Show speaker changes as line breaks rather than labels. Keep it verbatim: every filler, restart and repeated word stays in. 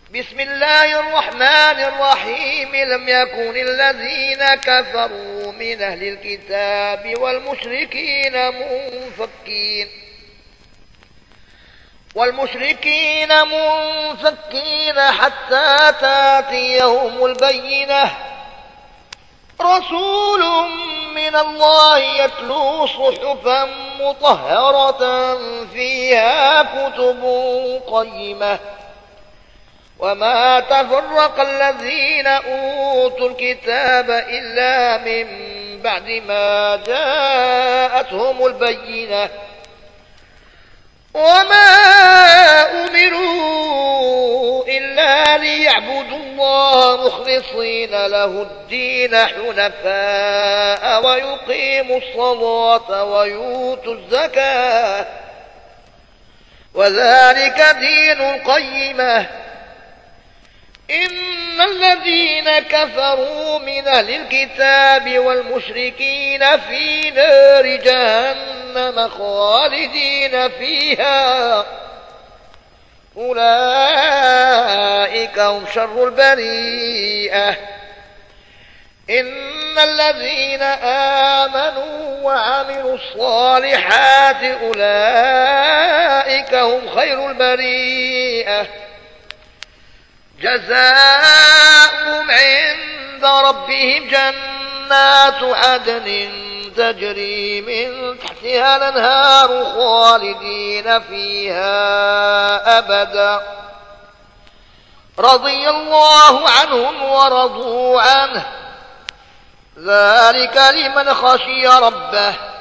بسم الله الرحمن الرحيم لم يكن الذين كفروا من أهل الكتاب والمشركين منفكين والمشركين منفكين حتى تأتيهم البينة رسول من الله يتلو صحفا مطهرة فيها كتب قيمة وما تفرق الذين أوتوا الكتاب إلا من بعد ما جاءتهم البينة وما أمروا إلا ليعبدوا الله مخلصين له الدين حنفاء ويقيموا الصلاة ويؤتوا الزكاة وذلك دين القيمة إن الذين كفروا من أهل الكتاب والمشركين في نار جهنم خالدين فيها أولئك هم شر البريئة إن الذين آمنوا وعملوا الصالحات أولئك هم خير البريئة جزاؤهم عند ربهم جنات عدن تجري من تحتها الأنهار خالدين فيها أبدا رضي الله عنهم ورضوا عنه ذلك لمن خشي ربه